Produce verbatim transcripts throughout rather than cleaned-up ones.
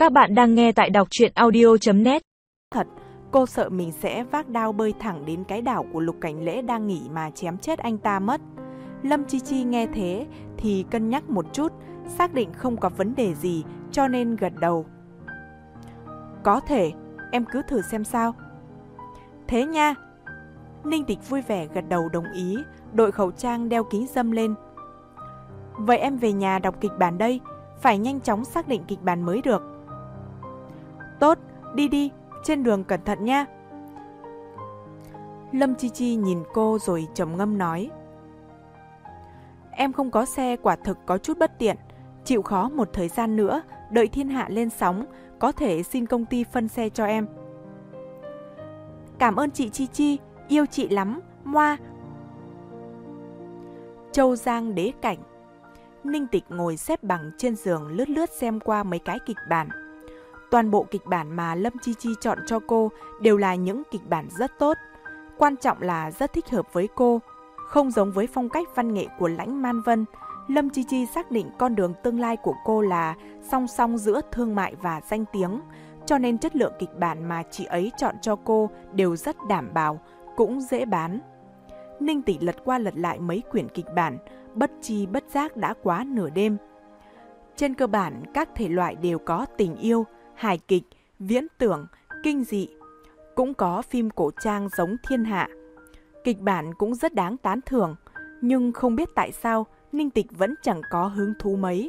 Các bạn đang nghe tại đọc truyện audio chấm net. Thật, cô sợ mình sẽ vác đao bơi thẳng đến cái đảo của Lục Cảnh Lễ đang nghỉ mà chém chết anh ta mất. Lâm Chi Chi nghe thế thì cân nhắc một chút, xác định không có vấn đề gì cho nên gật đầu. Có thể, em cứ thử xem sao. Thế nha. Ninh Tịch vui vẻ gật đầu đồng ý, đội khẩu trang đeo kính râm lên. Vậy em về nhà đọc kịch bản đây, phải nhanh chóng xác định kịch bản mới được. Tốt, đi đi, trên đường cẩn thận nha. Lâm Chi Chi nhìn cô rồi trầm ngâm nói. Em không có xe quả thực có chút bất tiện, chịu khó một thời gian nữa, đợi thiên hạ lên sóng, có thể xin công ty phân xe cho em. Cảm ơn chị Chi Chi, yêu chị lắm, moa. Châu Giang đế cảnh. Ninh Tịch ngồi xếp bằng trên giường lướt lướt xem qua mấy cái kịch bản. Toàn bộ kịch bản mà Lâm Chi Chi chọn cho cô đều là những kịch bản rất tốt. Quan trọng là rất thích hợp với cô. Không giống với phong cách văn nghệ của Lãnh Man Vân, Lâm Chi Chi xác định con đường tương lai của cô là song song giữa thương mại và danh tiếng. Cho nên chất lượng kịch bản mà chị ấy chọn cho cô đều rất đảm bảo, cũng dễ bán. Ninh Tịch lật qua lật lại mấy quyển kịch bản, bất chi bất giác đã quá nửa đêm. Trên cơ bản, các thể loại đều có tình yêu, hài kịch, viễn tưởng, kinh dị. Cũng có phim cổ trang giống Thiên Hạ. Kịch bản cũng rất đáng tán thưởng, nhưng không biết tại sao Ninh Tịch vẫn chẳng có hứng thú mấy.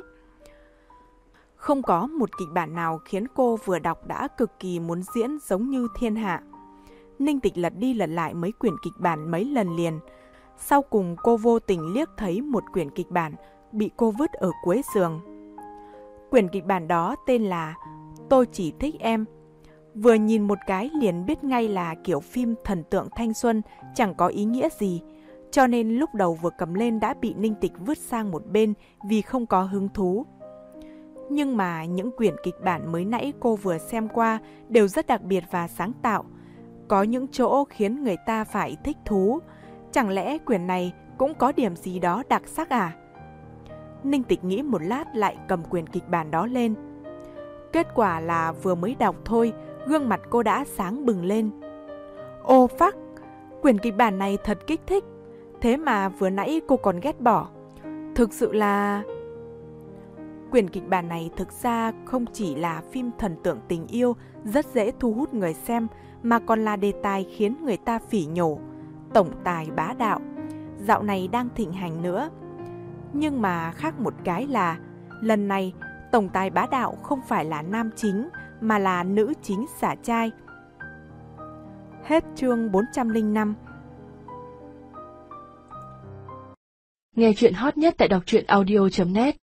Không có một kịch bản nào khiến cô vừa đọc đã cực kỳ muốn diễn giống như Thiên Hạ. Ninh Tịch lật đi lật lại mấy quyển kịch bản mấy lần liền. Sau cùng cô vô tình liếc thấy một quyển kịch bản bị cô vứt ở cuối giường. Quyển kịch bản đó tên là Tôi Chỉ Thích Em. Vừa nhìn một cái liền biết ngay là kiểu phim thần tượng thanh xuân, chẳng có ý nghĩa gì. Cho nên lúc đầu vừa cầm lên đã bị Ninh Tịch vứt sang một bên vì không có hứng thú. Nhưng mà những quyển kịch bản mới nãy cô vừa xem qua đều rất đặc biệt và sáng tạo. Có những chỗ khiến người ta phải thích thú. Chẳng lẽ quyển này cũng có điểm gì đó đặc sắc à? Ninh Tịch nghĩ một lát lại cầm quyển kịch bản đó lên. Kết quả là vừa mới đọc thôi, gương mặt cô đã sáng bừng lên. Ô phắc, quyển kịch bản này thật kích thích. Thế mà vừa nãy cô còn ghét bỏ. Thực sự là... Quyển kịch bản này thực ra không chỉ là phim thần tượng tình yêu rất dễ thu hút người xem, mà còn là đề tài khiến người ta phỉ nhổ. Tổng tài bá đạo, dạo này đang thịnh hành nữa. Nhưng mà khác một cái là, lần này tổng tài bá đạo không phải là nam chính, mà là nữ chính xả trai. Hết chương bốn trăm lẻ năm. Nghe chuyện hot nhất tại đọc truyện audio chấm net.